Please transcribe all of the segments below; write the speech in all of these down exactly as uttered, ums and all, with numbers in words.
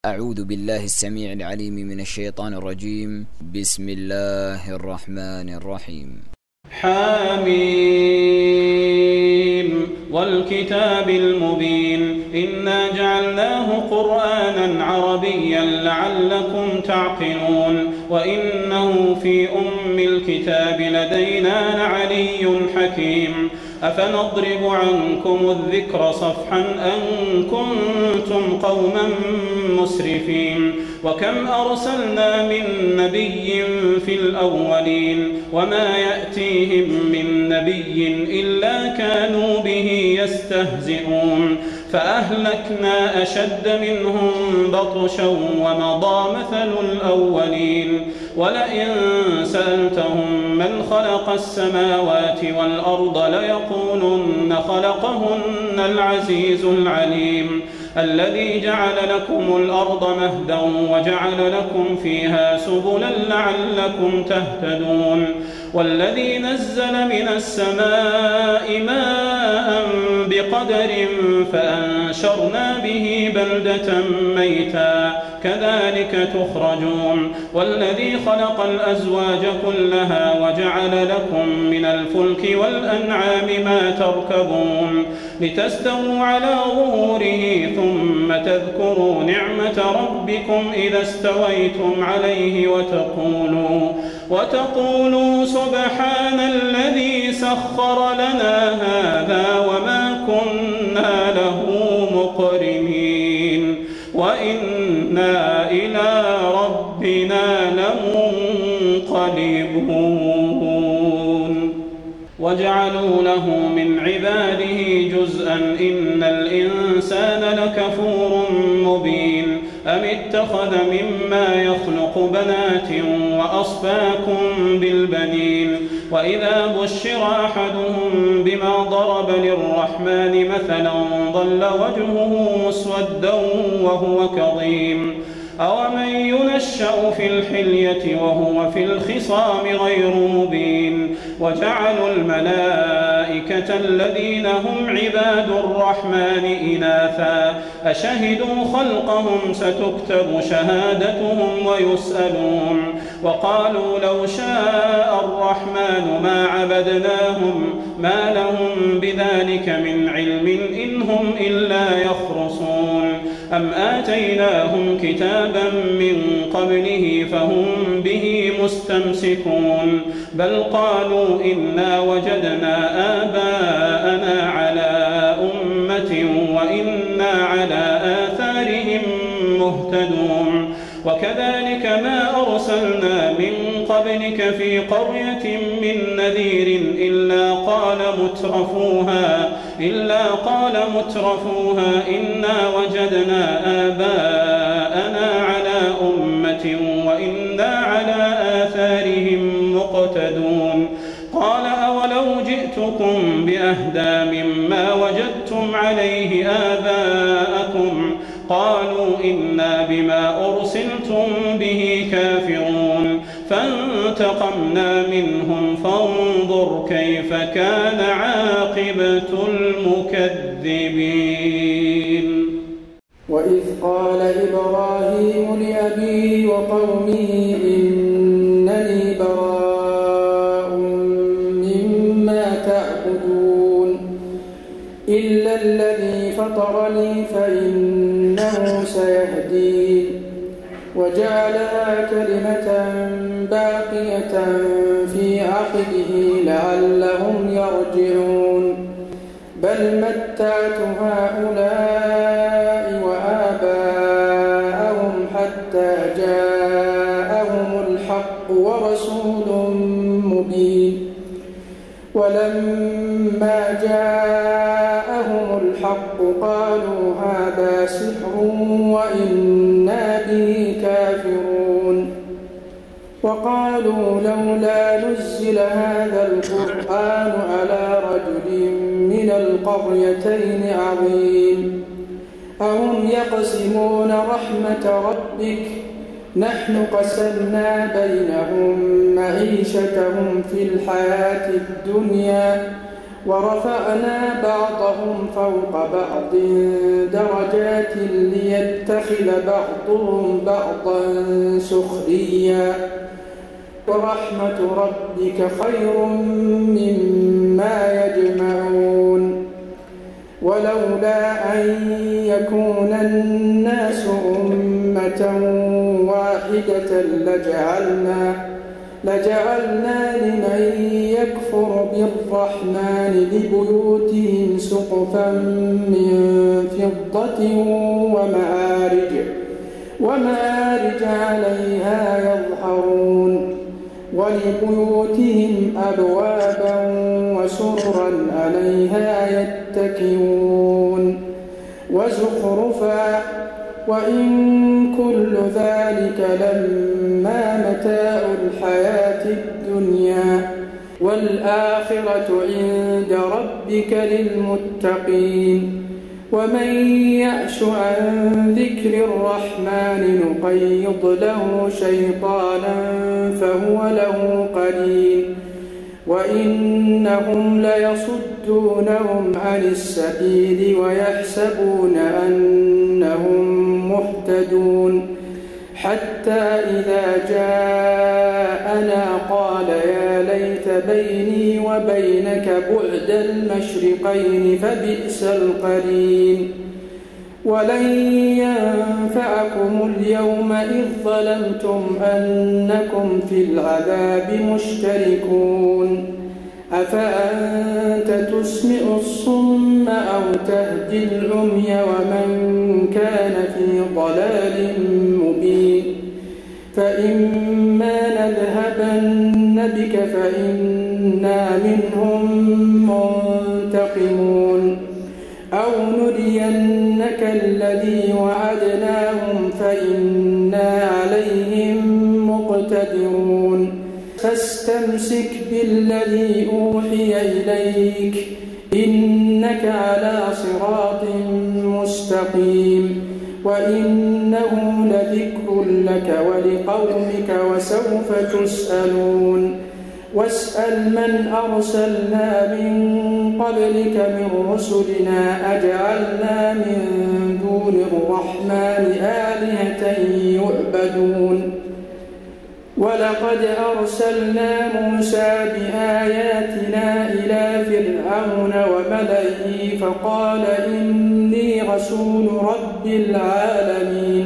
أعوذ بالله السميع العليم من الشيطان الرجيم. بسم الله الرحمن الرحيم. حميم والكتاب المبين إنا جعلناه قرآنا عربيا لعلكم تعقلون وإنه في أم الكتاب لدينا لعلي حكيم أفنضرب عنكم الذكر صفحا أن كنتم قوما مسرفين وكم أرسلنا من نبي في الأولين وما يأتيهم من نبي إلا كانوا به يستهزئون فأهلكنا أشد منهم بطشا ومضى مثل الأولين ولئن سألتهم من خلق السماوات والأرض ليقولن خلقهن العزيز العليم الذي جعل لكم الأرض مهدا وجعل لكم فيها سبلا لعلكم تهتدون والذي نزل من السماء ماء بقدر فأنشرنا به بلدة ميتا كذلك تخرجون والذي خلق الأزواج كلها وجعل لكم من الفلك والأنعام ما تركبون لتستووا على ظهوره ثم تذكروا نعمة ربكم إذا استويتم عليه وتقولوا وتقولوا سبحان الذي سخر لنا هذا وما كنا له مقرنين وإنا إلى ربنا لمنقلبون وجعلوا له من عباده جزءا إن الإنسان لكفور مبين أم اتخذ مما يخلق بنات وأصفاكم بالبنين وإذا بشر أحدهم بما ضرب للرحمن مثلا ظل وجهه مسودا وهو كظيم أومن ينشأ في الحلية وهو في الخصام غير مبين وجعلوا الملائكة الذين هم عباد الرحمن إناثا أشهدوا خلقهم ستكتب شهادتهم ويسألون وقالوا لو شاء الرحمن ما عبدناهم ما لهم بذلك من علم إن هم إلا يخرصون أم آتيناهم كتابا من قبله فهم به مستمسكون بل قالوا إنا وجدنا آباءنا على أمة وإنا على آثارهم مهتدون وكذلك ما أرسلنا من قبلك في قرية من نذير إلا قال مترفوها إلا قال مترفوها إنا وجدنا آباءنا على أمة وإنا على آثارهم مقتدون قال أولو جئتكم بأهدى مما وجدتم عليه آباءكم قالوا إنا بما أرسلتم به كافرون فانتقمنا منهم فانظر كيف كان عاقبة المكذبين. وإذ قال إبراهيم لأبيه وقومه إنني براء مما تعبدون إلا الذي فطرني فإنه سيهدين وجعلها كلمة باقية في عقبه لعلهم يرجعون بل متعت هؤلاء وآباءهم حتى جاءهم الحق ورسول مبين ولما جاءهم الحق قالوا هذا سحر وإنا به كافرون وقالوا لولا نزل هذا القرآن على رجل من القريتين عظيم أهم يقسمون رحمة ربك نحن قسمنا بينهم معيشتهم في الحياة الدنيا ورفعنا بعضهم فوق بعض درجات ليتخذ بعضهم بعضا سخريا ورحمة ربك خير مما يجمعون ولولا أن يكون الناس أمة واحدة لجعلنا لجعلنا لمن يكفر بالرحمن لبيوتهم سقفا من فضة ومعارج ومعارج عليها يظهرون ولبيوتهم أبوابا وسررا عليها يتكئون وزخرفا وإن كل ذلك لما متاع الحياة الدنيا والآخرة عند ربك للمتقين ومن يعش عن ذكر الرحمن نقيض له شيطانا فهو له قرين وإنهم ليصدونهم عن السبيل ويحسبون أنهم مهتدون حتى إذا جاءنا قال يا ليت بيني وبينك بعد المشرقين فبئس القرين ولن ينفعكم اليوم إذ ظلمتم أنكم في العذاب مشتركون أفأنت تسمع الصم أو تهدي العمي ومن كان في ضلال مبين فإما نذهبن بك فإنا منهم منتقمون أو نرينك الذي وعدناهم فإنا عليهم مقتدرون فاستمسك بالذي أوحي إليك إنك على صراط مستقيم وإنه لذكر لك ولقومك وسوف تسألون واسأل من أرسلنا من قبلك من رسلنا أجعلنا من دون الرحمن آلهة يعبدون ولقد أرسلنا موسى بآياتنا إلى فرعون وملئه فقال إني رسول رب العالمين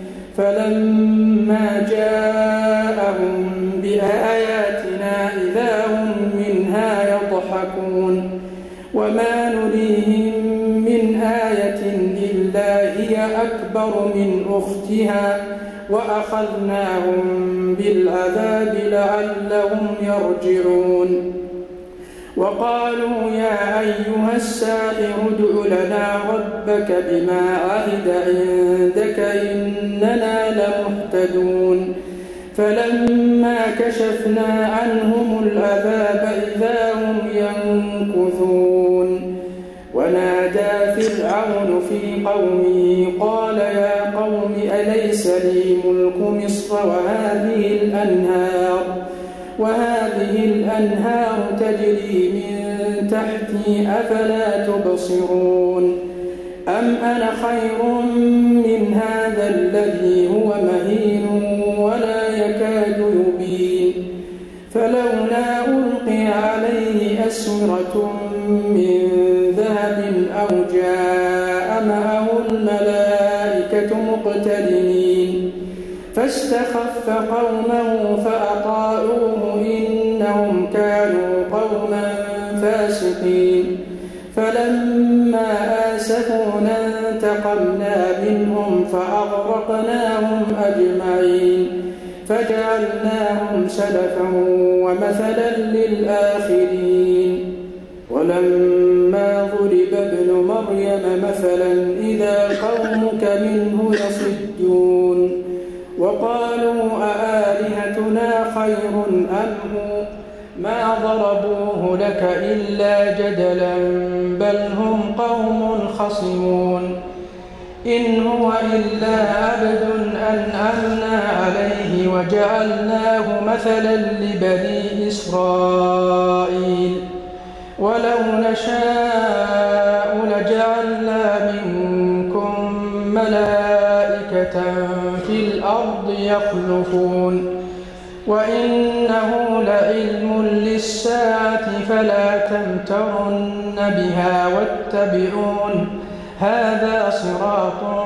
فلما جاءهم بآياتنا إذا هم منها يضحكون وما نريهم من آية إلا هي أكبر من أختها وأخذناهم بالعذاب لعلهم يرجعون وقالوا يا أيها الساحر ادع لنا ربك بما عهد عندك إننا لمهتدون فلما كشفنا عنهم العذاب إذا هم ينكثون ونادى فرعون في قومه قال يا قوم أليس لي ملك مصر وهذه الأنهار وهذه الأنهار تجري من تحتي أفلا تبصرون أم أنا خير من هذا الذي هو مهين ولا يكاد يبين فلولا ألقي عليه أسورة من ذهب أو جاء معه الملائكة مقترنين فاستخف قومه فأطاعوه إنهم كانوا قوما فاسقين فلما آسفونا انتقمنا منهم فأغرقناهم أجمعين فجعلناهم سلفا ومثلا للآخرين ولما ضرب ابن مريم مثلا إذا قومك منه يصدون وقالوا أآلهتنا خير أم هو ما ضربوه لك إلا جدلا بل هم قوم خصمون إن هو إلا عبد أنعمنا عليه وجعلناه مثلا لبني إسرائيل ولو نشاء لجعلنا منكم ملائكة في الأرض يخلفون وإنه لعلم للساعة فلا تمترن بها واتبعون هذا صراط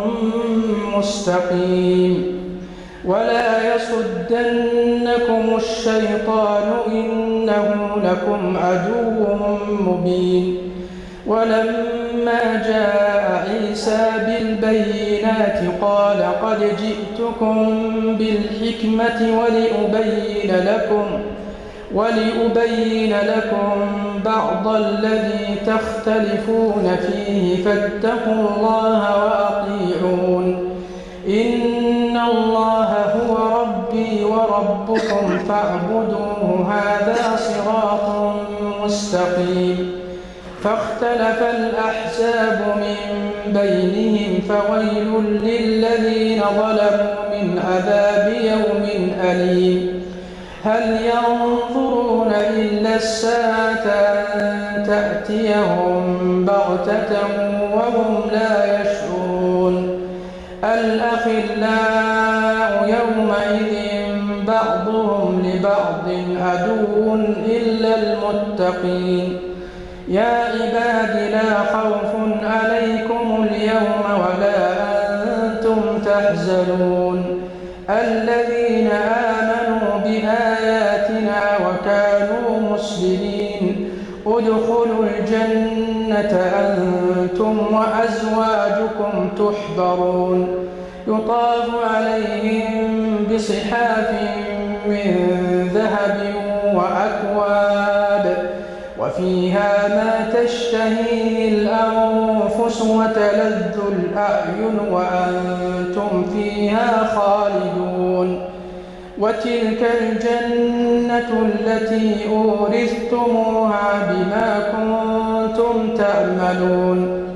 مستقيم ولا يصدنكم الشيطان إنه لكم عدو مبين ولما جاء عيسى بالبينات قال قد جئتكم بالحكمة ولأبين لكم ولأبين لكم بعض الذي تختلفون فيه فاتقوا الله وأطيعون إن الله هو ربي وربكم فاعبدوه هذا صراط مستقيم فاختلف الأحزاب من بينهم فويل للذين ظلموا من عذاب يوم أليم هل ينظرون إلا الساعة أن تأتيهم بغتة وهم لا يشعرون الأخلاء يومئذ بعضهم لبعض عدو إلا المتقين يا عباد لا خوف عليكم اليوم ولا أنتم تحزنون الذين آمنوا بآياتنا وكانوا مسلمين ادخلوا الجنة أنتم وأزواجكم تحبرون يطاف عليهم بصحاف من ذهب وأكواب وفيها ما تشتهيه الأنفس وتلذ الأعين وأنتم فيها خالدون وتلك الجنة التي أورثتموها بما كنتم تعملون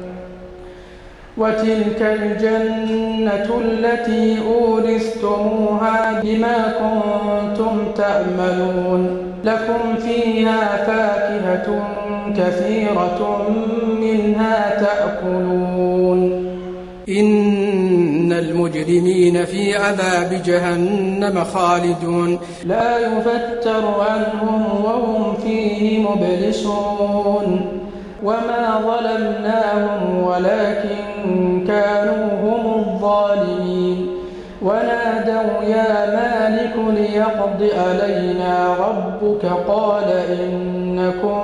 وتلك الجنة التي أورثتموها بما كنتم تعملون لكم فيها فاكهة كثيرة منها تأكلون إن المجرمين في عذاب جهنم خالدون لا يفتر عنهم وهم فيه مبلسون وما ظلمناهم ولكن كانوا هم الظالمين ونادوا يا مالك ليقض علينا ربك قال إنكم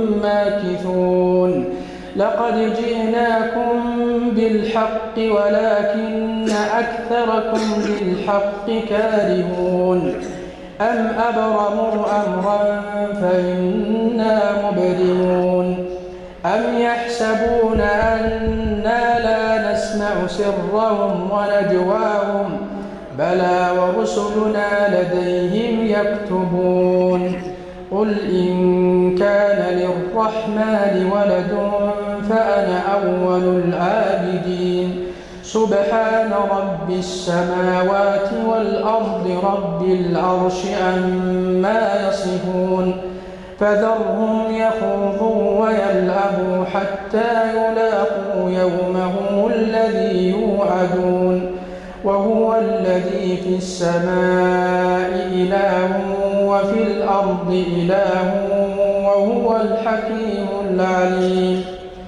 ماكثون لقد جئناكم بالحق ولكن أكثركم للحق كارهون أم أبرموا أمرا فإنا مبرمون أم يحسبون أنا لا نسمع سرهم ونجواهم بلى ورسلنا لديهم يكتبون قل إن كان للرحمن ولد فأنا أول العابدين سبحان رب السماوات والأرض رب العرش عما يصفون فذرهم يخوضوا ويلعبوا حتى يلاقوا يومهم الذي يوعدون وهو الذي في السماء إله وفي الأرض إله وهو الحكيم العليم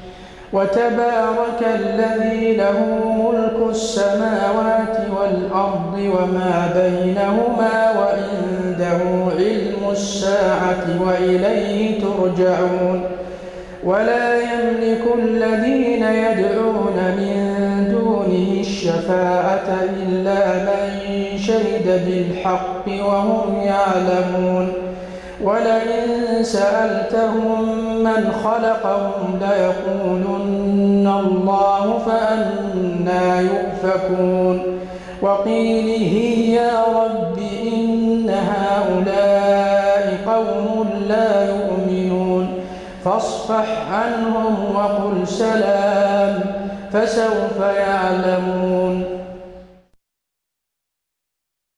وتبارك الذي له ملك السماوات والأرض وما بينهما وعنده علم الساعة وإليه ترجعون ولا يملك الذين يدعون من دونه الشفاعة إلا من شهد بالحق وهم يعلمون ولئن سألتهم من خلقهم ليقولن الله فأنى يؤفكون وقيله يا رب إن هؤلاء قوم لا يؤمنون فاصفح عنهم وقل سلام فسوف يعلمون